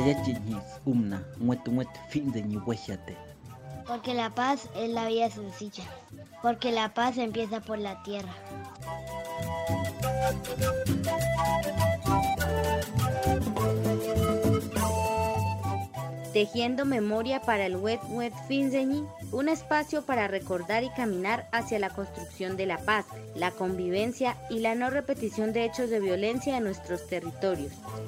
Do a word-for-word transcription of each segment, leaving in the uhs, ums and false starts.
Porque la paz es la vida sencilla. Porque la paz empieza por la tierra. Tejiendo memoria para el Wet Wet Finzeñi, un espacio para recordar y caminar hacia la construcción de la paz, la convivencia y la no repetición de hechos de violencia en nuestros territorios.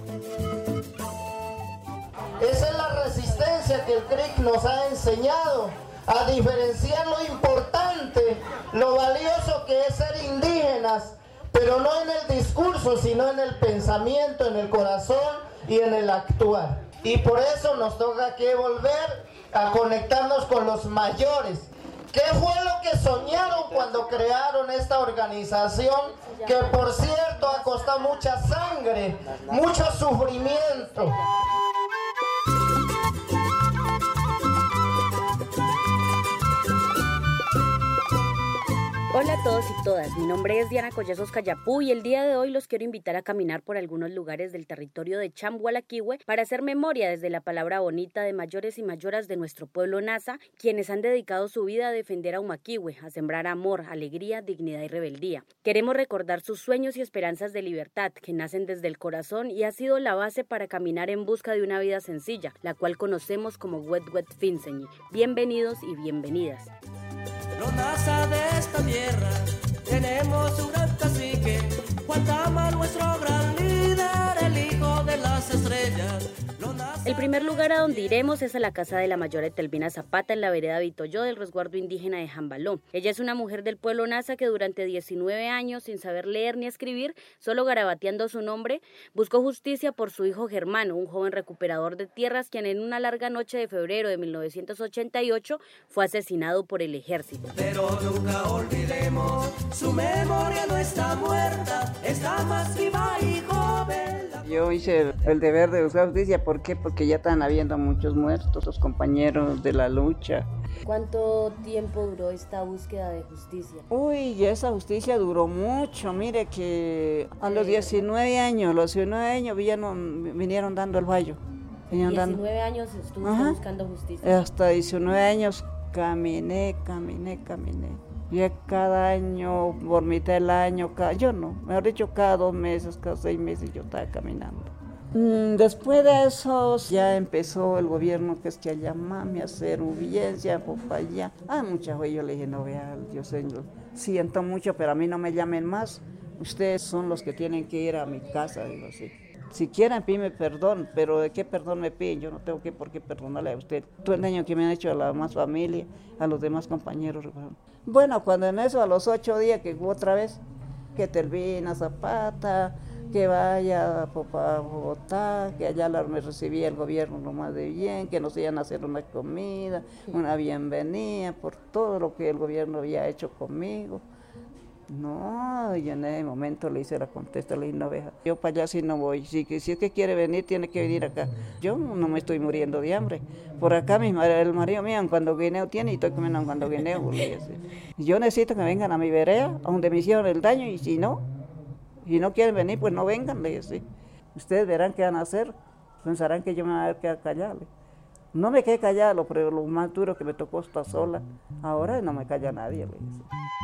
Esa es la resistencia que el C R I C nos ha enseñado, a diferenciar lo importante, lo valioso que es ser indígenas, pero no en el discurso, sino en el pensamiento, en el corazón y en el actuar. Y por eso nos toca que volver a conectarnos con los mayores. ¿Qué fue lo que soñaron cuando crearon esta organización? Que por cierto ha costado mucha sangre, mucho sufrimiento. Hola a todos y todas, mi nombre es Diana Collazos Cayapú y el día de hoy los quiero invitar a caminar por algunos lugares del territorio de Chamgualaquihue para hacer memoria desde la palabra bonita de mayores y mayoras de nuestro pueblo Nasa, quienes han dedicado su vida a defender a Umaquihue, a sembrar amor, alegría, dignidad y rebeldía. Queremos recordar sus sueños y esperanzas de libertad que nacen desde el corazón y ha sido la base para caminar en busca de una vida sencilla, la cual conocemos como Wet Wet Finzeñi. Bienvenidos y bienvenidas. Los Nasa de esta tierra, tenemos un gran cacique, Guantama nuestro gran líder, el hijo de las estrellas. El primer lugar a donde iremos es a la casa de la mayora Etelvina Zapata en la vereda Vitoyó del resguardo indígena de Jambaló. Ella es una mujer del pueblo Nasa que durante diecinueve años, sin saber leer ni escribir, solo garabateando su nombre, buscó justicia por su hijo Germano, un joven recuperador de tierras quien en una larga noche de febrero de mil novecientos ochenta y ocho fue asesinado por el ejército. Pero nunca olvidemos, su memoria no está muerta, está más viva y joven. Yo hice el deber de buscar justicia, ¿por qué? Porque ya están habiendo muchos muertos, los compañeros de la lucha. ¿Cuánto tiempo duró esta búsqueda de justicia? Uy, esa justicia duró mucho, mire que a los diecinueve años, los diecinueve años vinieron, vinieron dando el fallo. diecinueve años estuvo buscando justicia. Hasta diecinueve años caminé, caminé, caminé. Ya cada año, por mitad del año, cada, yo no, mejor dicho, cada dos meses, cada seis meses yo estaba caminando. Mm, después de eso ya empezó el gobierno que es que a llamarme a hacer audiencia, por allá. Ah, muchas veces yo le dije, no vea, Dios señor, siento mucho, pero a mí no me llamen más. Ustedes son los que tienen que ir a mi casa, digo así. Si quieren, pídeme perdón, pero ¿de qué perdón me piden? Yo no tengo que por qué perdonarle a usted. Todo el daño que me han hecho a la demás familia, a los demás compañeros. Bueno, cuando en eso, a los ocho días que hubo otra vez, que Etelvina Zapata, que vaya a Bogotá, que allá me recibía el gobierno lo más de bien, que nos iban a hacer una comida, una bienvenida por todo lo que el gobierno había hecho conmigo. No, yo en ese momento le hice la contesta, le dije, no, veja, yo para allá sí no voy, si, si es que quiere venir, tiene que venir acá. Yo no me estoy muriendo de hambre. Por acá mi, el marido mío cuando guineo tiene y estoy comiendo cuando guineo. Yo necesito que vengan a mi vereda, donde me hicieron el daño, y si no, si no quieren venir, pues no vengan, le dije. Ustedes verán qué van a hacer, pensarán que yo me voy a haber quedado callado. No me quedé callado, pero lo más duro que me tocó estar sola, ahora no me calla nadie, le dije.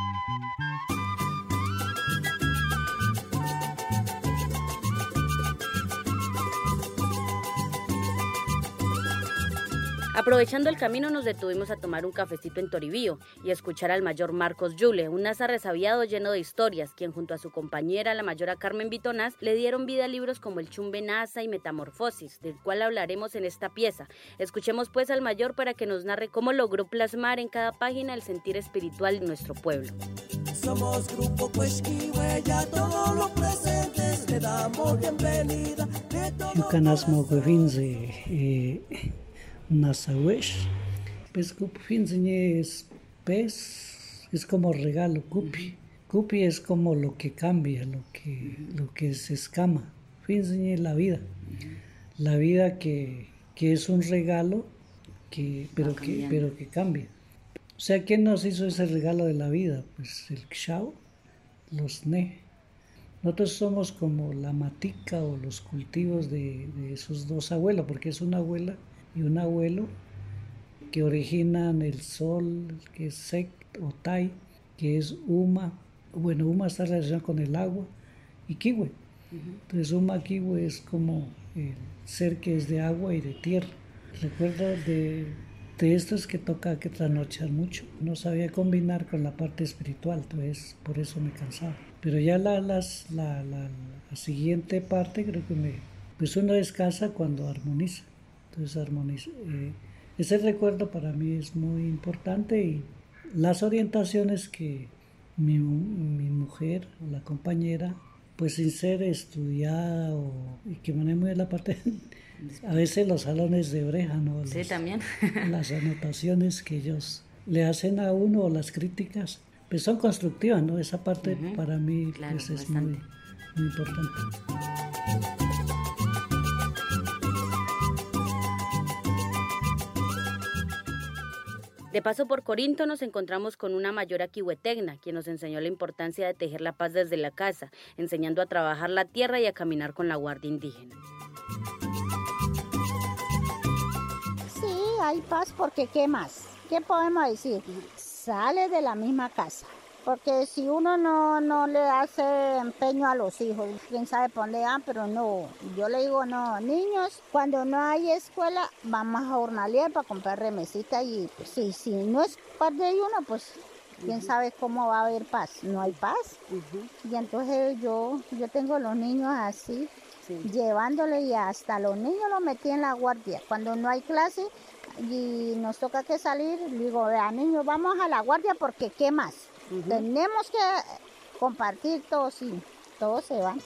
Aprovechando el camino nos detuvimos a tomar un cafecito en Toribío y escuchar al mayor Marcos Yule, un Nasa resabiado lleno de historias, quien junto a su compañera, la mayora Carmen Vitonás, le dieron vida a libros como El Chumbe Nasa y Metamorfosis, del cual hablaremos en esta pieza. Escuchemos pues al mayor para que nos narre cómo logró plasmar en cada página el sentir espiritual de nuestro pueblo. Somos Grupo Cuesquihue, ya todos los presentes le damos bienvenida. Yucanasmo Guevinze Nasawesh, pues Cupi es pez, es como regalo, Cupi. Cupi es como lo que cambia, lo que, lo que se escama. Finzeñe es la vida, la vida que, que es un regalo, que, pero, que, pero que cambia. O sea, ¿quién nos hizo ese regalo de la vida? Pues el Kshaw, los Ne. Nosotros somos como la matica o los cultivos de, de esos dos abuelos, porque es una abuela y un abuelo que originan el sol, que es Sec o Tai, que es Uma. Bueno, Uma está relacionado con el agua, y Kiwe. Uh-huh. Entonces Uma Kiwe es como el ser que es de agua y de tierra. Recuerdo de, de esto es que toca que trasnochar mucho. No sabía combinar con la parte espiritual, entonces por eso me cansaba. Pero ya la, las, la, la, la siguiente parte creo que me... Pues uno descansa cuando armoniza. Entonces armoniza. Eh, ese recuerdo para mí es muy importante y las orientaciones que mi, mi mujer o la compañera, pues sin ser estudiada o, y que maneja muy bien la parte... A veces los salones de oreja, ¿no? Los, sí, también. Las anotaciones que ellos le hacen a uno o las críticas, pues son constructivas, ¿no? Esa parte uh-huh. para mí claro, pues, es muy, muy importante. De paso por Corinto nos encontramos con una mayora kihuetegna, quien nos enseñó la importancia de tejer la paz desde la casa, enseñando a trabajar la tierra y a caminar con la guardia indígena. Sí, hay paz porque ¿qué más? ¿Qué podemos decir? Sale de la misma casa. Porque si uno no, no le hace empeño a los hijos, quién sabe por dónde van, pero no. Yo le digo, no, niños, cuando no hay escuela, vamos a jornalear para comprar remesita y pues, sí, si no es parte de uno, pues quién uh-huh. sabe cómo va a haber paz. No hay paz. Uh-huh. Y entonces yo, yo tengo los niños así, sí. llevándole y hasta los niños los metí en la guardia. Cuando no hay clase y nos toca que salir, digo, vean niños, vamos a la guardia porque ¿qué más? Uh-huh. Tenemos que compartir todos y todos se van.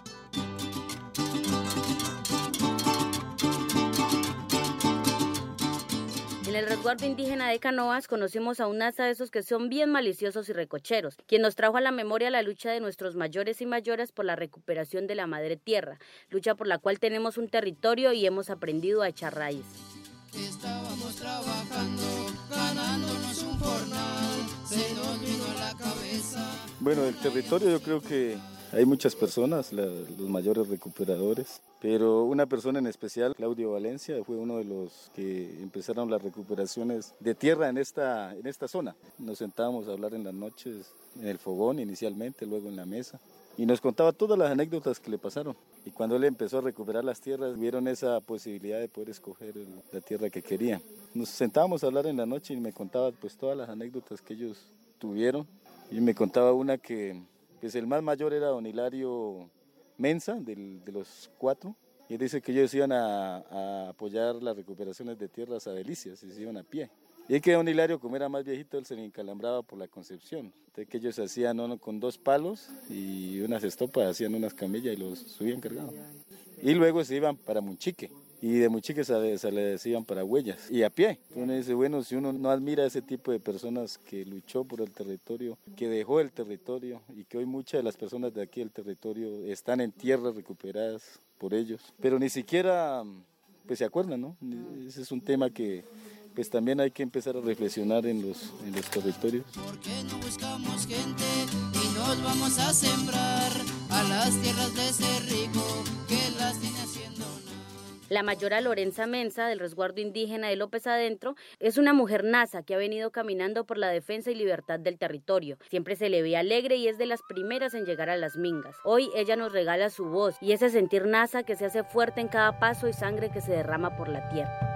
En el resguardo indígena de Canoas conocimos a un asa de esos que son bien maliciosos y recocheros, quien nos trajo a la memoria la lucha de nuestros mayores y mayoras por la recuperación de la madre tierra, lucha por la cual tenemos un territorio y hemos aprendido a echar raíz. Estábamos trabajando, ganándonos un jornal, se nos vino a la cabeza. Bueno, el territorio yo creo que hay muchas personas, la, los mayores recuperadores, pero una persona en especial, Claudio Valencia, fue uno de los que empezaron las recuperaciones de tierra en esta, en esta zona. Nos sentábamos a hablar en las noches, en el fogón inicialmente, luego en la mesa. Y nos contaba todas las anécdotas que le pasaron. Y cuando él empezó a recuperar las tierras, vieron esa posibilidad de poder escoger el, la tierra que querían. Nos sentábamos a hablar en la noche y me contaba pues todas las anécdotas que ellos tuvieron. Y me contaba una que pues el más mayor era don Hilario Mensa, del, de los cuatro. Y él dice que ellos iban a, a apoyar las recuperaciones de tierras a Delicias y se iban a pie. Y es que don Hilario, como era más viejito, él se le encalambraba por la Concepción. Entonces que ellos hacían uno con dos palos y unas estopas, hacían unas camillas y los subían cargados. Y luego se iban para Munchique. Y de Munchique se, se les iban para Huellas y a pie. Uno dice, bueno, si uno no admira a ese tipo de personas que luchó por el territorio, que dejó el territorio y que hoy muchas de las personas de aquí del territorio están en tierras recuperadas por ellos, pero ni siquiera pues se acuerdan, ¿no? Ese es un tema que pues también hay que empezar a reflexionar en los, en los territorios. ¿Por qué no buscamos gente y nos vamos a sembrar a las tierras de ese rico que las tiene haciendo nada? La mayora Lorenza Mensa, del resguardo indígena de López Adentro, es una mujer nasa que ha venido caminando por la defensa y libertad del territorio. Siempre se le ve alegre y es de las primeras en llegar a las mingas. Hoy ella nos regala su voz y ese sentir nasa que se hace fuerte en cada paso y sangre que se derrama por la tierra.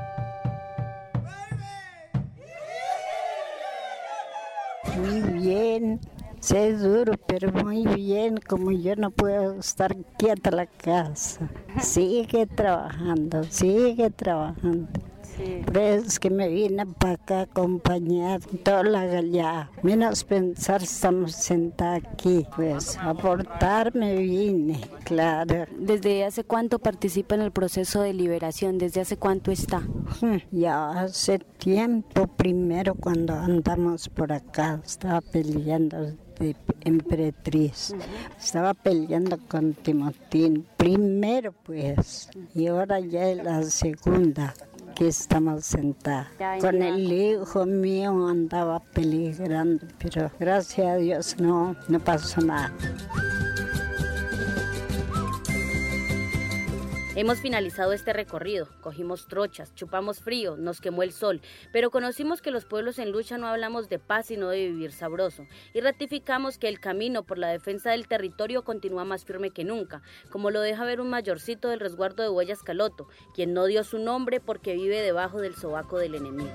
Muy bien, sí es duro, pero muy bien, como yo no puedo estar quieta en la casa. Sigue trabajando, sigue trabajando. Sí. Por eso es que me vine para acá a acompañar toda la gallada. Menos pensar, estamos sentados aquí, pues a aportar me vine, claro. ¿Desde hace cuánto participa en el proceso de liberación? ¿Desde hace cuánto está? Ya hace tiempo, primero cuando andamos por acá, estaba peleando de emperatriz, estaba peleando con Timotín, primero pues, y ahora ya es la segunda que estamos sentados. Con el hijo mío andaba peligrando, pero gracias a Dios no, no pasó nada. Hemos finalizado este recorrido, cogimos trochas, chupamos frío, nos quemó el sol, pero conocimos que los pueblos en lucha no hablamos de paz sino de vivir sabroso y ratificamos que el camino por la defensa del territorio continúa más firme que nunca, como lo deja ver un mayorcito del resguardo de Huellas Caloto, quien no dio su nombre porque vive debajo del sobaco del enemigo.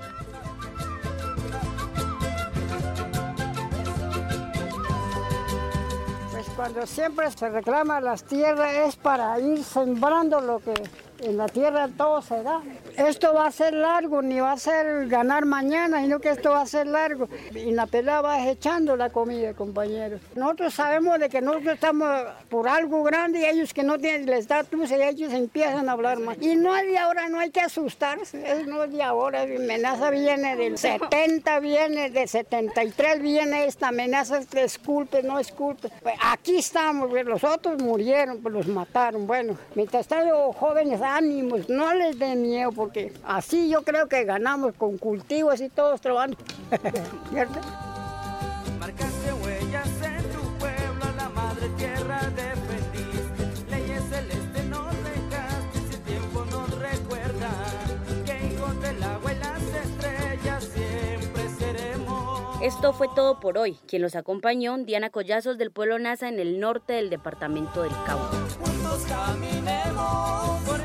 Cuando siempre se reclama las tierras es para ir sembrando lo que en la tierra todo se da. Esto va a ser largo, ni va a ser ganar mañana, sino que esto va a ser largo. Y la pelada va echando la comida, compañeros. Nosotros sabemos de que nosotros estamos por algo grande y ellos que no tienen el estatus, ellos empiezan a hablar más. Y no es de ahora, no hay que asustarse, es no es de ahora. La amenaza viene del setenta, viene del setenta y tres, viene esta amenaza, es culpe, no es culpe. Pues aquí estamos, los otros murieron, pues los mataron. Bueno, mientras están los jóvenes, ánimos, no les den miedo, porque así yo creo que ganamos con cultivos y todos trabajando. ¿Cierto? Marcaste huellas en tu pueblo, la madre tierra defendiste. Leyes celestes nos dejaste, si el tiempo nos recuerda que hijos del agua y las estrellas siempre seremos. Esto fue todo por hoy. Quien los acompañó, Diana Collazos del pueblo Nasa en el norte del departamento del Cauca. Juntos caminemos.